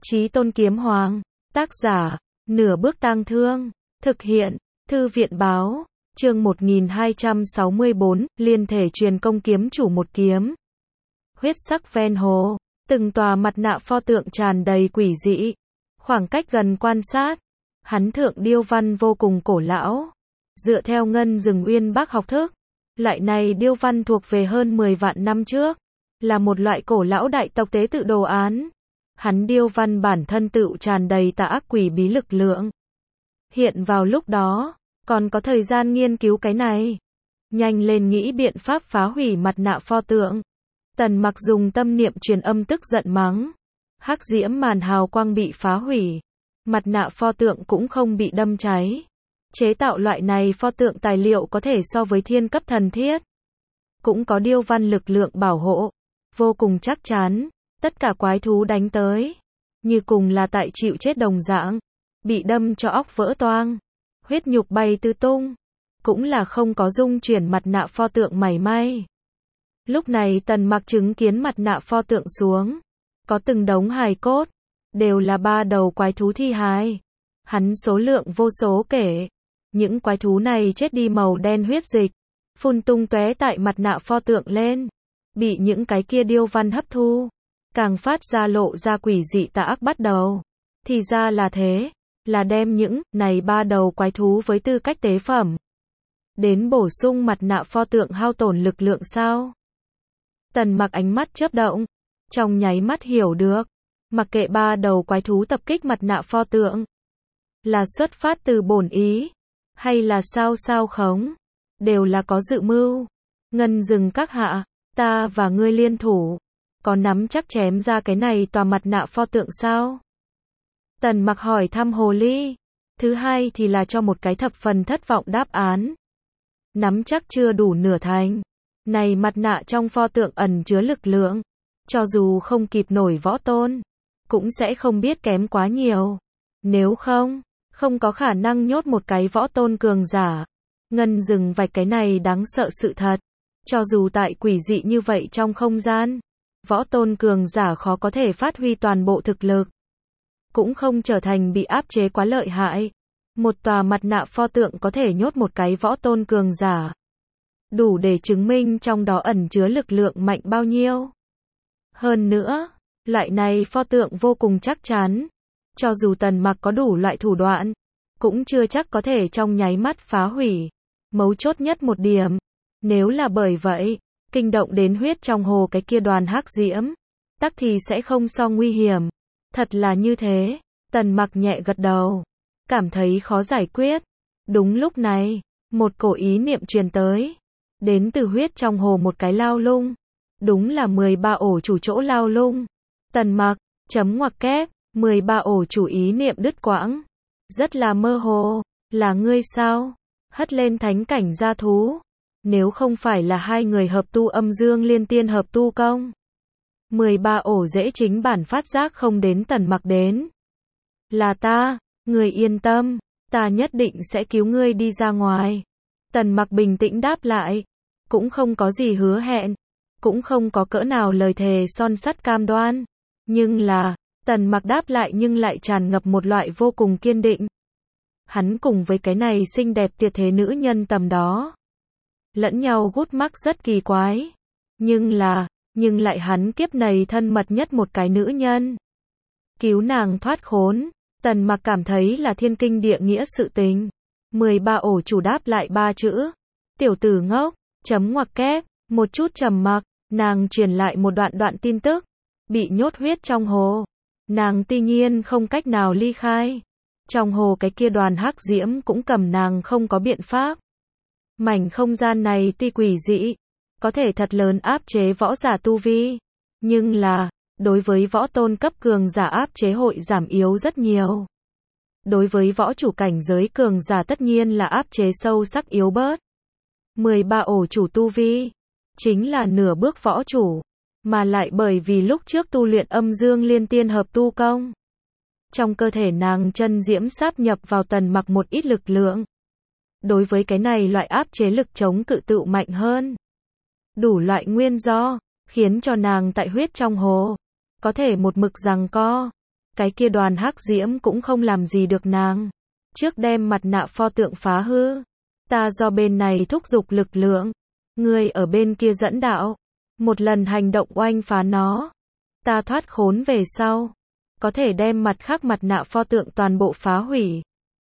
Chí Tôn Kiếm Hoàng, tác giả, Nửa Bước Tang Thương, thực hiện, Thư viện báo, chương 1264, liên thể truyền công kiếm chủ một kiếm. Huyết sắc ven hồ, từng tòa mặt nạ pho tượng tràn đầy quỷ dị. Khoảng cách gần quan sát, hắn thượng điêu văn vô cùng cổ lão. Dựa theo Ngân Dừng Uyên Bác học thức, loại này điêu văn thuộc về hơn 10 vạn năm trước, là một loại cổ lão đại tộc tế tự đồ án. Hắn điêu văn bản thân tựu tràn đầy tà ác quỷ bí lực lượng. Hiện vào lúc đó, còn có thời gian nghiên cứu cái này. Nhanh lên nghĩ biện pháp phá hủy mặt nạ pho tượng. Tần Mặc dùng tâm niệm truyền âm tức giận mắng. Hắc diễm màn hào quang bị phá hủy. Mặt nạ pho tượng cũng không bị đâm cháy. Chế tạo loại này pho tượng tài liệu có thể so với thiên cấp thần thiết. Cũng có điêu văn lực lượng bảo hộ. Vô cùng chắc chắn. Tất cả quái thú đánh tới. Như cùng là tại chịu chết đồng dạng. Bị đâm cho óc vỡ toang. Huyết nhục bay tứ tung. Cũng là không có dung chuyển mặt nạ pho tượng mảy may. Lúc này Tần Mặc chứng kiến mặt nạ pho tượng xuống. Có từng đống hài cốt. Đều là 3 đầu quái thú thi hài. Hắn số lượng vô số kể. Những quái thú này chết đi màu đen huyết dịch. Phun tung tóe tại mặt nạ pho tượng lên. Bị những cái kia điêu văn hấp thu. Càng phát ra lộ ra quỷ dị tà ác bắt đầu. Thì ra là thế. Là đem những này 3 đầu quái thú với tư cách tế phẩm. Đến bổ sung mặt nạ pho tượng hao tổn lực lượng sao? Tần Mặc ánh mắt chớp động. Trong nháy mắt hiểu được. Mặc kệ 3 đầu quái thú tập kích mặt nạ pho tượng. Là xuất phát từ bổn ý. Hay là sao khống. Đều là có dự mưu. Ngân Dừng các hạ. Ta và ngươi liên thủ. Có nắm chắc chém ra cái này tòa mặt nạ pho tượng sao? Tần Mặc hỏi thăm hồ ly. Thứ hai thì là cho một cái thập phần thất vọng đáp án. Nắm chắc chưa đủ nửa thành. Này mặt nạ trong pho tượng ẩn chứa lực lượng. Cho dù không kịp nổi võ tôn. Cũng sẽ không biết kém quá nhiều. Nếu không, không có khả năng nhốt một cái võ tôn cường giả. Ngân Dừng vạch cái này đáng sợ sự thật. Cho dù tại quỷ dị như vậy trong không gian. Võ tôn cường giả khó có thể phát huy toàn bộ thực lực. Cũng không trở thành bị áp chế quá lợi hại. Một tòa mặt nạ pho tượng có thể nhốt một cái võ tôn cường giả. Đủ để chứng minh trong đó ẩn chứa lực lượng mạnh bao nhiêu. Hơn nữa, loại này pho tượng vô cùng chắc chắn. Cho dù Tần Mặc có đủ loại thủ đoạn, cũng chưa chắc có thể trong nháy mắt phá hủy. Mấu chốt nhất một điểm. Nếu là bởi vậy, kinh động đến huyết trong hồ cái kia đoàn hắc diễm, tắc thì sẽ không so nguy hiểm. Thật là như thế. Tần Mặc nhẹ gật đầu. Cảm thấy khó giải quyết. Đúng lúc này, một cổ ý niệm truyền tới. Đến từ huyết trong hồ một cái lao lung. Đúng là 13 ổ chủ chỗ lao lung. Tần Mặc, chấm ngoặc kép, 13 ổ chủ ý niệm đứt quãng. Rất là mơ hồ. Là ngươi sao? Hất lên thánh cảnh gia thú. Nếu không phải là hai người hợp tu âm dương liên tiên hợp tu công. 13 ổ dễ chính bản phát giác không đến Tần Mặc đến. Là ta, người yên tâm, ta nhất định sẽ cứu ngươi đi ra ngoài. Tần Mặc bình tĩnh đáp lại. Cũng không có gì hứa hẹn. Cũng không có cỡ nào lời thề son sắt cam đoan. Nhưng là, Tần Mặc đáp lại nhưng lại tràn ngập một loại vô cùng kiên định. Hắn cùng với cái này xinh đẹp tuyệt thế nữ nhân tầm đó. Lẫn nhau gút mắc rất kỳ quái. Nhưng lại hắn kiếp này thân mật nhất một cái nữ nhân. Cứu nàng thoát khốn. Tần Mặc cảm thấy là thiên kinh địa nghĩa sự tình. 13 ổ chủ đáp lại 3 chữ. Tiểu tử ngốc, chấm ngoặc kép, một chút trầm mặc, nàng truyền lại một đoạn tin tức. Bị nhốt huyết trong hồ. Nàng tuy nhiên không cách nào ly khai. Trong hồ cái kia đoàn hắc diễm cũng cầm nàng không có biện pháp. Mảnh không gian này tuy quỷ dị, có thể thật lớn áp chế võ giả tu vi. Nhưng là, đối với võ tôn cấp cường giả áp chế hội giảm yếu rất nhiều. Đối với võ chủ cảnh giới cường giả tất nhiên là áp chế sâu sắc yếu bớt. 13 ổ chủ tu vi, chính là nửa bước võ chủ. Mà lại bởi vì lúc trước tu luyện âm dương liên tiên hợp tu công. Trong cơ thể nàng chân diễm sáp nhập vào Tần Mặc một ít lực lượng. Đối với cái này loại áp chế lực chống cự tựu mạnh hơn. Đủ loại nguyên do, khiến cho nàng tại huyết trong hồ. Có thể một mực giằng co. cái kia đoàn hắc diễm cũng không làm gì được nàng. Trước đem mặt nạ pho tượng phá hư, ta do bên này thúc giục lực lượng, ngươi ở bên kia dẫn đạo, một lần hành động oanh phá nó. Ta thoát khốn về sau, có thể đem mặt khác mặt nạ pho tượng toàn bộ phá hủy.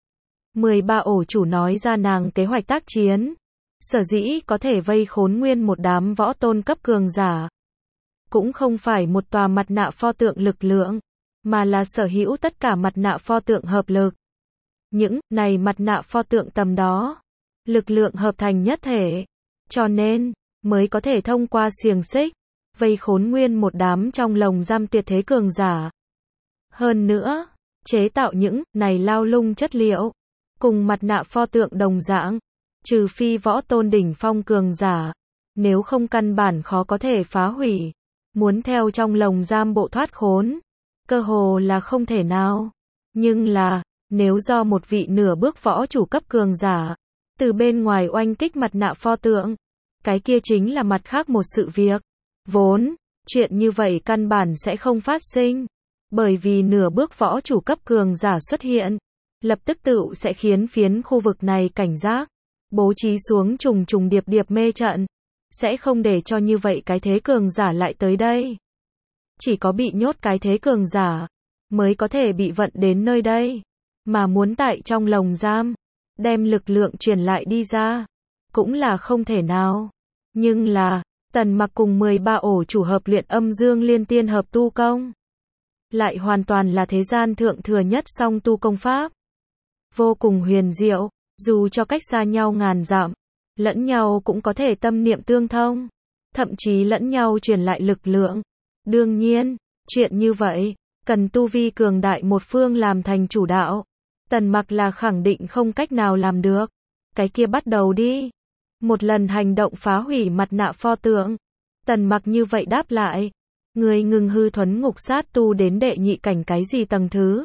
13 ổ chủ nói ra nàng kế hoạch tác chiến. Sở dĩ có thể vây khốn nguyên một đám võ tôn cấp cường giả. Cũng không phải một tòa mặt nạ pho tượng lực lượng, mà là sở hữu tất cả mặt nạ pho tượng hợp lực. Những này mặt nạ pho tượng tầm đó, lực lượng hợp thành nhất thể, cho nên mới có thể thông qua xiềng xích vây khốn nguyên một đám trong lồng giam tuyệt thế cường giả. Hơn nữa, chế tạo những này lao lung chất liệu cùng mặt nạ pho tượng đồng dạng, trừ phi võ tôn đỉnh phong cường giả, nếu không căn bản khó có thể phá hủy. Muốn theo trong lồng giam bộ thoát khốn, cơ hồ là không thể nào. Nhưng là, nếu do một vị nửa bước võ chủ cấp cường giả, từ bên ngoài oanh kích mặt nạ pho tượng, cái kia chính là mặt khác một sự việc. Vốn, chuyện như vậy căn bản sẽ không phát sinh, bởi vì nửa bước võ chủ cấp cường giả xuất hiện, lập tức tựu sẽ khiến phiến khu vực này cảnh giác, bố trí xuống trùng trùng điệp điệp mê trận, sẽ không để cho như vậy cái thế cường giả lại tới đây. Chỉ có bị nhốt cái thế cường giả, mới có thể bị vận đến nơi đây, mà muốn tại trong lồng giam, đem lực lượng truyền lại đi ra, cũng là không thể nào. Nhưng là, Tần Mặc cùng 13 ổ chủ hợp luyện âm dương liên tiên hợp tu công, lại hoàn toàn là thế gian thượng thừa nhất song tu công pháp. Vô cùng huyền diệu, dù cho cách xa nhau ngàn dặm, lẫn nhau cũng có thể tâm niệm tương thông, thậm chí lẫn nhau truyền lại lực lượng. Đương nhiên, chuyện như vậy, cần tu vi cường đại một phương làm thành chủ đạo. Tần Mặc là khẳng định không cách nào làm được. Cái kia bắt đầu đi. Một lần hành động phá hủy mặt nạ pho tượng. Tần Mặc như vậy đáp lại. Người ngừng hư thuấn ngục sát tu đến đệ nhị cảnh cái gì tầng thứ?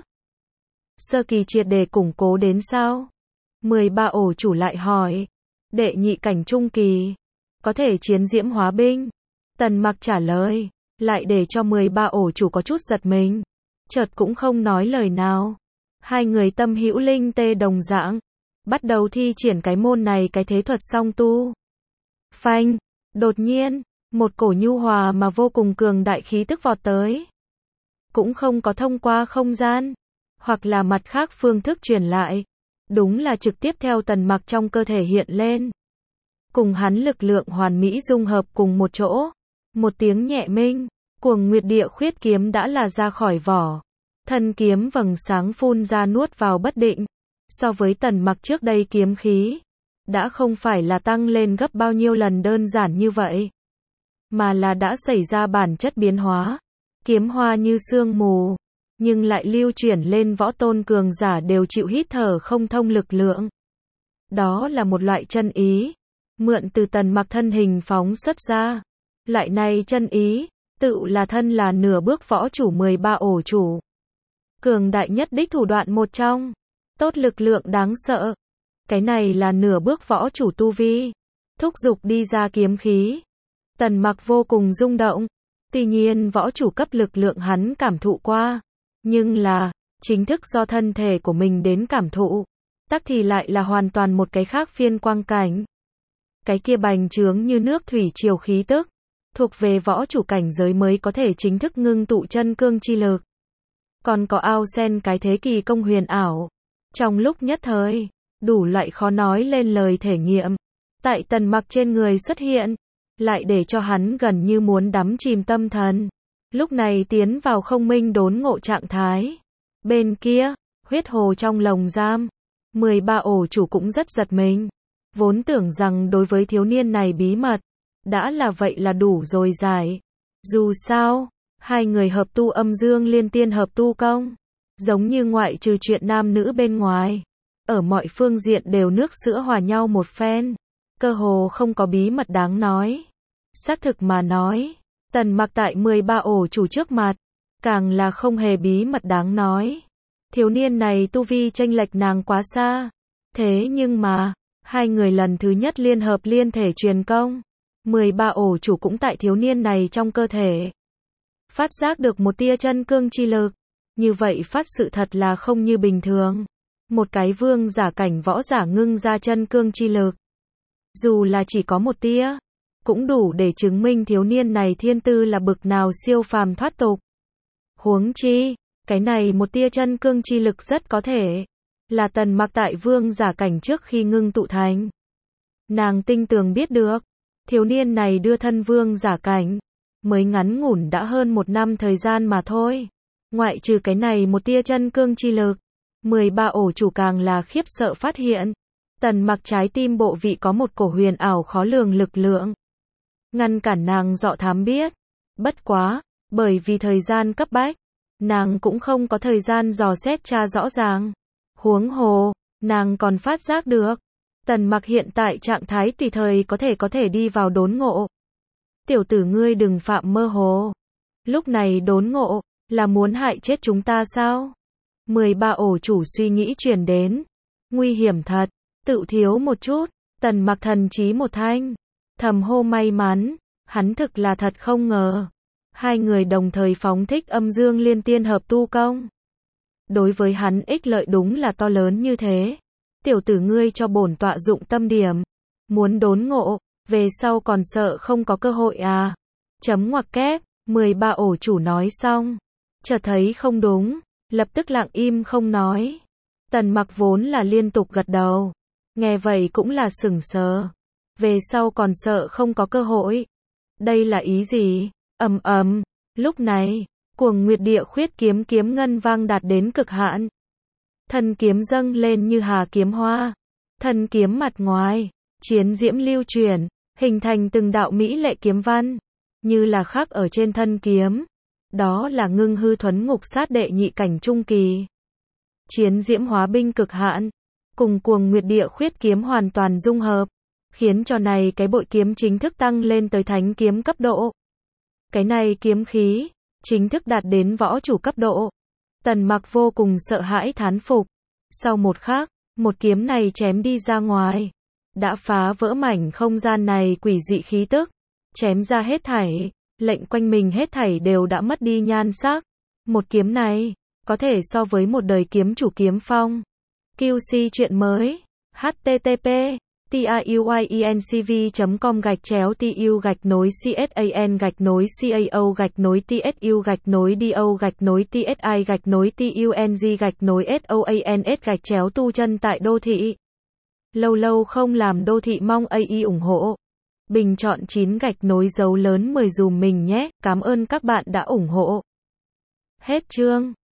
Sơ kỳ triệt để củng cố đến sao? 13 ổ chủ lại hỏi. Đệ nhị cảnh trung kỳ. Có thể chiến diễm hóa binh. Tần Mặc trả lời. Lại để cho 13 ổ chủ có chút giật mình. Chợt cũng không nói lời nào. Hai người tâm hữu linh tê đồng dạng. Bắt đầu thi triển cái môn này cái thế thuật song tu. Phanh. Đột nhiên, một cổ nhu hòa mà vô cùng cường đại khí tức vọt tới. Cũng không có thông qua không gian, hoặc là mặt khác phương thức truyền lại. Đúng là trực tiếp theo Tần Mặc trong cơ thể hiện lên. Cùng hắn lực lượng hoàn mỹ dung hợp cùng một chỗ. Một tiếng nhẹ minh, cuồng nguyệt địa khuyết kiếm đã là ra khỏi vỏ. Thân kiếm vầng sáng phun ra nuốt vào bất định. So với Tần Mặc trước đây kiếm khí, đã không phải là tăng lên gấp bao nhiêu lần đơn giản như vậy, mà là đã xảy ra bản chất biến hóa. Kiếm hoa như sương mù, nhưng lại lưu chuyển lên võ tôn cường giả đều chịu hít thở không thông lực lượng. Đó là một loại chân ý, mượn từ Tần Mặc thân hình phóng xuất ra. Loại này chân ý, tự là thân là nửa bước võ chủ 13 ổ chủ. Cường đại nhất đích thủ đoạn một trong. Tốt lực lượng đáng sợ. Cái này là nửa bước võ chủ tu vi. Thúc giục đi ra kiếm khí. Tần Mặc vô cùng rung động. Tuy nhiên võ chủ cấp lực lượng hắn cảm thụ qua. Nhưng là, chính thức do thân thể của mình đến cảm thụ. Tắc thì lại là hoàn toàn một cái khác phiên quang cảnh. Cái kia bành trướng như nước thủy triều khí tức. Thuộc về võ chủ cảnh giới mới có thể chính thức ngưng tụ chân cương chi lực. Còn có ao sen cái thế kỳ công huyền ảo. Trong lúc nhất thời, đủ loại khó nói lên lời thể nghiệm. Tại Tần Mặc trên người xuất hiện. Lại để cho hắn gần như muốn đắm chìm tâm thần. Lúc này tiến vào không minh đốn ngộ trạng thái. Bên kia, huyết hồ trong lồng giam. 13 ổ chủ cũng rất giật mình. Vốn tưởng rằng đối với thiếu niên này bí mật. Đã là vậy là đủ rồi giải. Dù sao, hai người hợp tu âm dương liên tiên hợp tu công. Giống như ngoại trừ chuyện nam nữ bên ngoài. Ở mọi phương diện đều nước sữa hòa nhau một phen. Cơ hồ không có bí mật đáng nói. Xác thực mà nói. Tần Mặc tại 13 ổ chủ trước mặt. Càng là không hề bí mật đáng nói. Thiếu niên này tu vi chênh lệch nàng quá xa. Thế nhưng mà, hai người lần thứ nhất liên hợp liên thể truyền công. 13 ổ chủ cũng tại thiếu niên này trong cơ thể. Phát giác được một tia chân cương chi lực. Như vậy phát sự thật là không như bình thường. Một cái vương giả cảnh võ giả ngưng ra chân cương chi lực. Dù là chỉ có một tia, cũng đủ để chứng minh thiếu niên này thiên tư là bực nào siêu phàm thoát tục. Huống chi, cái này một tia chân cương chi lực rất có thể là Tần Mặc tại vương giả cảnh trước khi ngưng tụ thành. Nàng tinh tường biết được, thiếu niên này đưa thân vương giả cảnh, mới ngắn ngủn đã hơn 1 năm thời gian mà thôi. Ngoại trừ cái này một tia chân cương chi lực, 13 ổ chủ càng là khiếp sợ phát hiện. Tần Mặc trái tim bộ vị có một cổ huyền ảo khó lường lực lượng. Ngăn cản nàng dọ thám biết. Bất quá, bởi vì thời gian cấp bách, nàng cũng không có thời gian dò xét tra rõ ràng. Huống hồ, nàng còn phát giác được. Tần Mặc hiện tại trạng thái tùy thời có thể đi vào đốn ngộ. Tiểu tử ngươi đừng phạm mơ hồ. Lúc này đốn ngộ, là muốn hại chết chúng ta sao? 13 ổ chủ suy nghĩ truyền đến. Nguy hiểm thật, tự thiếu một chút. Tần Mặc thần trí một thanh, thầm hô may mắn, hắn thực là thật không ngờ. Hai người đồng thời phóng thích âm dương liên tiên hợp tu công. Đối với hắn ích lợi đúng là to lớn như thế. Tiểu tử ngươi cho bổn tọa dụng tâm điểm. Muốn đốn ngộ, về sau còn sợ không có cơ hội à? Chấm ngoặc kép, 13 ổ chủ nói xong. Chợt thấy không đúng, lập tức lặng im không nói. Tần Mặc vốn là liên tục gật đầu. Nghe vậy cũng là sửng sờ. Về sau còn sợ không có cơ hội. Đây là ý gì? Ầm ầm, lúc này, Cuồng Nguyệt Địa Khuyết kiếm ngân vang đạt đến cực hạn. Thân kiếm dâng lên như hà kiếm hoa. Thân kiếm mặt ngoài, chiến diễm lưu chuyển, hình thành từng đạo mỹ lệ kiếm văn, như là khắc ở trên thân kiếm. Đó là Ngưng Hư Thuấn Ngục Sát đệ nhị cảnh trung kỳ. Chiến diễm hóa binh cực hạn, cùng Cuồng Nguyệt Địa Khuyết kiếm hoàn toàn dung hợp, khiến cho này cái bội kiếm chính thức tăng lên tới thánh kiếm cấp độ. Cái này kiếm khí, chính thức đạt đến võ chủ cấp độ. Tần Mặc vô cùng sợ hãi thán phục. Sau một khắc, một kiếm này chém đi ra ngoài, đã phá vỡ mảnh không gian này quỷ dị khí tức, chém ra hết thảy, lệnh quanh mình hết thảy đều đã mất đi nhan sắc. Một kiếm này, có thể so với một đời kiếm chủ kiếm phong. QC chuyện mới, http tu chân tại đô thị. Lâu lâu không làm đô thị mong AI ủng hộ. Bình chọn 9 dấu lớn 10 dùm mình nhé. Cảm ơn các bạn đã ủng hộ. Hết chương.